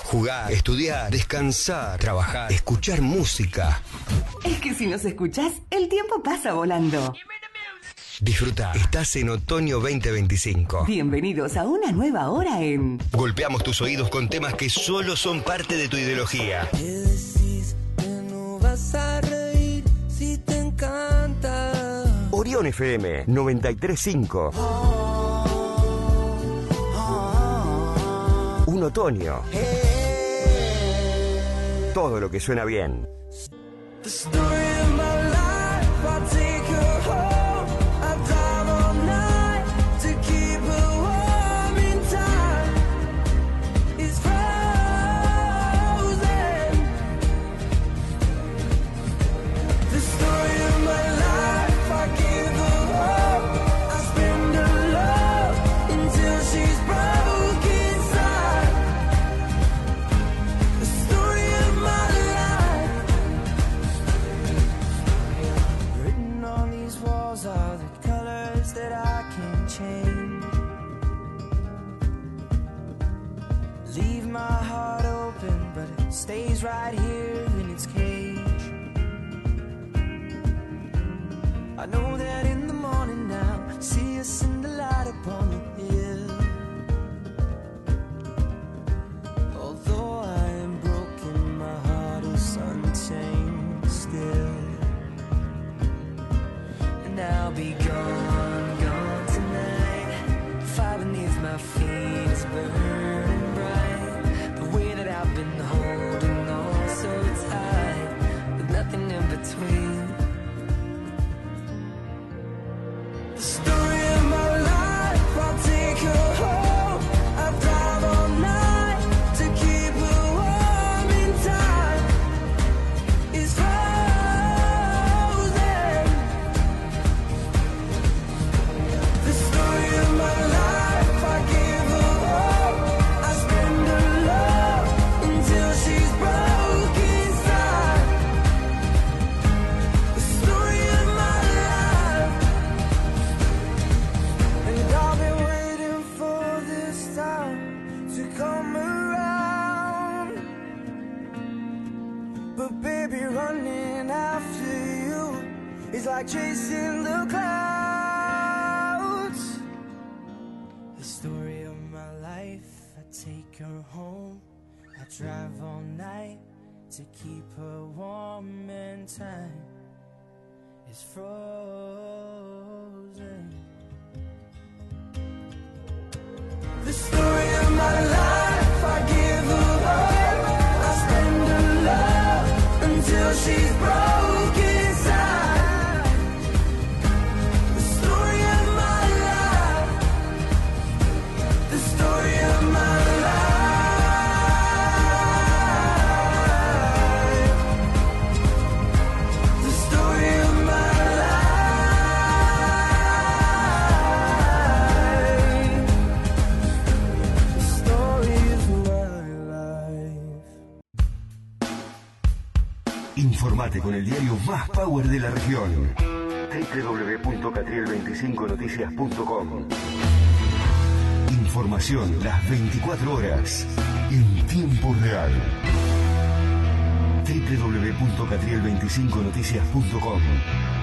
jugar, estudiar, descansar, trabajar, escuchar música. Es que si nos escuchás, el tiempo pasa volando. Disfruta, estás en otoño 2025. Bienvenidos a una nueva hora en... Golpeamos tus oídos con temas que solo son parte de tu ideología. ¿Qué decís que no vas a reír si te encanta? Orión FM 93.5. Un otoño. Todo lo que suena bien. The story of my life, I'll take her home. I drive all night to keep her warm in time. It's frozen. The story of my life, I give her hope. I spend her love until she's broke inside. The story of my life. Written on these walls are the colors that I can't change. Leave my heart open, but it stays right here in its cage. I know that in the morning now, see us in the light upon the hill. Although I am broken, my heart is untamed still. And I'll be gone, gone tonight. Fire beneath my feet is burning bright. The way that I've been holding on so tight, with nothing in between. The story of my life, I'll take her home. I drive all night to keep her warm in time. It's frozen. The story of my life, I give her hope. I spend her love until she's broke inside. The story of my life. And I've been waiting for this time to come around. But baby, running after you is like chasing the clouds. The story of my life, I take her home. I drive all night to keep her warm and time is frozen. The story of my life, I give her hope. I spend her love until she's broke inside. The story of my life. The story of my life. The story of my life. The story of my life. Informate con el diario más power de la región. www.catriel25noticias.com. Información las 24 horas en tiempo real. www.catriel25noticias.com.